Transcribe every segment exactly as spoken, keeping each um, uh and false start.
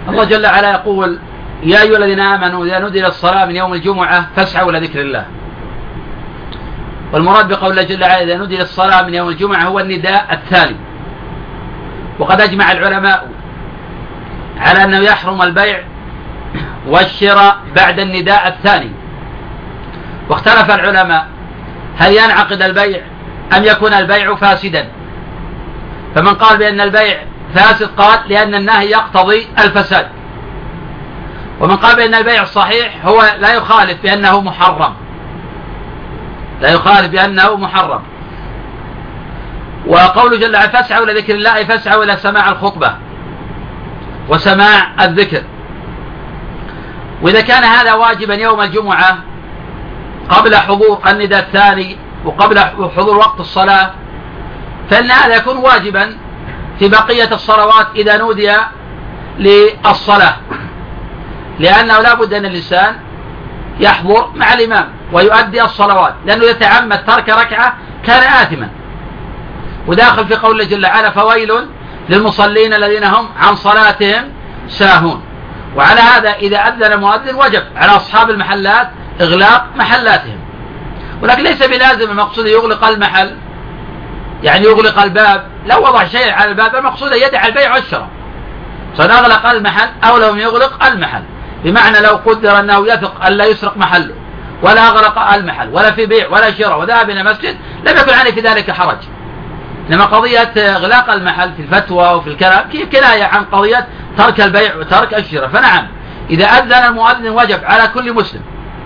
الله جل وعلا يقول يا أيها الذين آمنوا إذا نودي للصلاة من يوم الجمعة فاسعوا إلى ذكر الله. والمراد بقول الله جل وعلا إذا نودي للصلاة من يوم الجمعة هو النداء الثاني. وقد أجمع العلماء على أنه يحرم البيع والشراء بعد النداء الثاني. واختلف العلماء هل ينعقد البيع أم يكون البيع فاسدا. فمن قال بأن البيع فاسد قال لأن النهي يقتضي الفساد. ومن قال بأن البيع صحيح هو لا يخالف بأنه محرم لا يخالف بأنه محرم. وقوله جل وعلا فاسعوا إلى ذكر الله فاسعوا إلى سماع الخطبة وسماع الذكر. وإذا كان هذا واجبا يوم الجمعة قبل حضور النداء الثاني وقبل حضور وقت الصلاة فإن هذا يكون واجبا في بقية الصلوات إذا نودي للصلاة، لأنه لا بد أن الإنسان يحضر مع الإمام ويؤدي الصلوات، لأنه يتعمد ترك ركعة كان آثما. وداخل في قول الله جل وعلا فويل للمصلين الذين هم عن صلاتهم ساهون. وعلى هذا إذا أذن المؤذن وجب على أصحاب المحلات إغلاق محلاتهم. ولكن ليس بلازم المقصود يغلق المحل يعني يغلق الباب. لو وضع شيء على الباب المقصود يدع البيع والشراء، فنغلق المحل أو لم يغلق المحل، بمعنى لو قدر أنه يثق أن لا يسرق محله ولا أغلق المحل ولا في بيع ولا شراء وذهب إلى مسجد لم يكن عليه في ذلك حرج. إنما قضية إغلاق المحل في الفتوى وفي الكلام كناية عن قضية ترك البيع وترك الشراء. فنعم إذا أذن المؤذن وجب على كل مسلم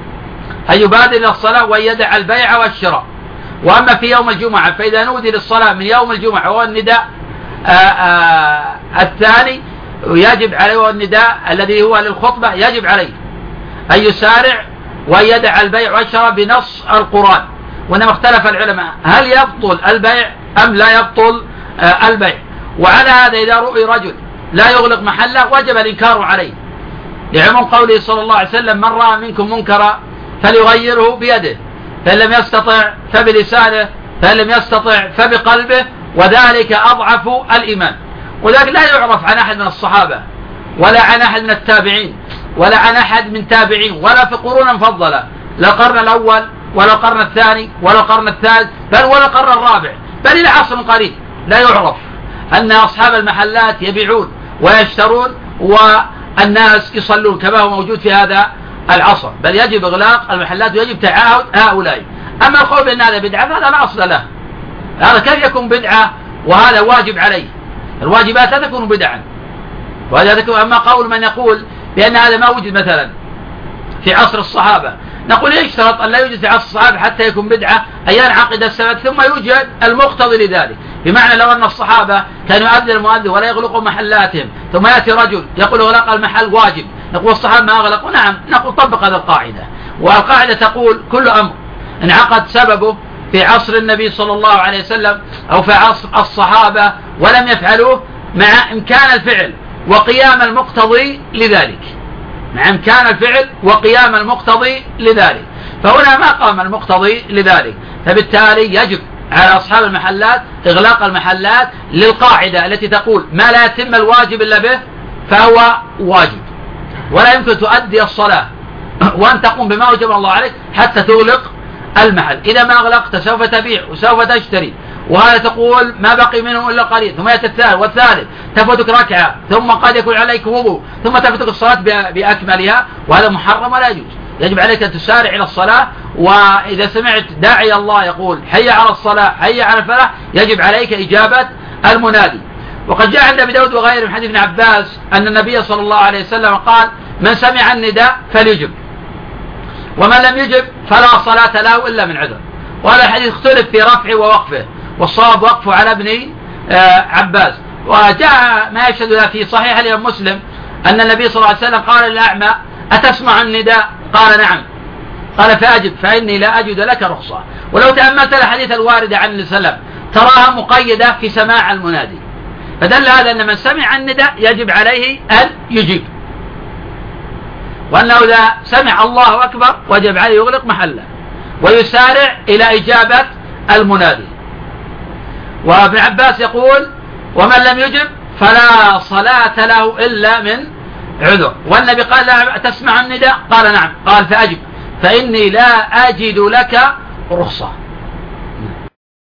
أن يبادر إلى الصلاة ويدع البيع والشراء. وأما في يوم الجمعة فإذا نودي للصلاة من يوم الجمعة وهو النداء آآ آآ الثاني يجب عليه النداء الذي هو للخطبة يجب عليه أن يسارع ويدع البيع والشراء بنص القرآن. وإنما اختلف العلماء هل يبطل البيع أم لا يبطل البيع. وعلى هذا إذا رؤي رجل لا يغلق محله وجب الإنكار عليه، لعموم قوله صلى الله عليه وسلم من رأى منكم منكرا فليغيره بيده فإن لم يستطع فبلسانه فإن لم يستطع فبقلبه وذلك أضعف الإيمان. وذلك لا يعرف عن أحد من الصحابة ولا عن أحد من التابعين ولا عن أحد من تابعين ولا في قرون مفضلة، لا القرن الأول ولا القرن الثاني ولا القرن الثالث بل ولا القرن الرابع بل إلى عصر قريب لا يعرف أن أصحاب المحلات يبيعون ويشترون والناس يصلون كما هو موجود في هذا العصر، بل يجب إغلاق المحلات ويجب تعاهد هؤلاء. أما القول بأن هذا بدعة فهذا لا أصل له. هذا كيف يكون بدعة وهذا واجب عليه؟ الواجبات لا تكون بدعا وهذا تكون. أما قول من يقول بأن هذا ما وجد مثلا في عصر الصحابة نقول يشترط أن لا يوجد في عصر الصحابة حتى يكون بدعة أن ينعقد السبب ثم يوجد المقتضي لذلك. بمعنى لو أن الصحابة كانوا يؤذن المؤذن ولا يغلقوا محلاتهم ثم يأتي رجل يقول اغلاق المحل واجب نقول الصحابة ما أغلقوا، نعم نقول طبق هذه القاعدة. والقاعدة تقول كل أمر انعقد سببه في عصر النبي صلى الله عليه وسلم أو في عصر الصحابة ولم يفعلوه مع إمكان الفعل وقيام المقتضي لذلك مع إمكان الفعل وقيام المقتضي لذلك فهنا ما قام المقتضي لذلك، فبالتالي يجب على أصحاب المحلات إغلاق المحلات للقاعدة التي تقول ما لا يتم الواجب إلا به فهو واجب، ولا يمكن تؤدي الصلاة وأن تقوم بما وجب الله عليك حتى تغلق المحل. إذا ما أغلقت سوف تبيع وسوف تشتري وهذا تقول ما بقي منه إلا قليل ثم يأتي الثالث والثالث تفوتك ركعة ثم قد يكون عليك وضوء ثم تفوتك الصلاة بأكملها وهذا محرم ولا يجوز. يجب عليك أن تسارع إلى الصلاة، وإذا سمعت داعي الله يقول حي على الصلاة حي على الفلاح يجب عليك إجابة المنادي. وقد جاء عند أبي داود وغيره من حديث ابن عباس أن النبي صلى الله عليه وسلم قال من سمع النداء فليجب ومن لم يجب فلا صلاة له إلا من عذر. وهذا الحديث اختلف في رفعه ووقفه والصواب وقفه على ابن عباس. وجاء ما يشهد له في صحيح الإمام مسلم أن النبي صلى الله عليه وسلم قال للأعمى أتسمع النداء؟ قال نعم. قال فأجب فإني لا أجد لك رخصة. ولو تأملت الحديث الواردة عن النبي صلى الله عليه وسلم تراها مقيدة في سماع المنادي، فدل هذا أن من سمع النداء يجب عليه أن يجيب، وأنه إذا سمع الله أكبر وجب عليه يغلق محله ويسارع إلى إجابة المنادي. وابن عباس يقول ومن لم يجب فلا صلاة له إلا من عذر. والنبي قال لا تسمع النداء؟ قال نعم. قال فأجب، فإني لا أجد لك رخصة.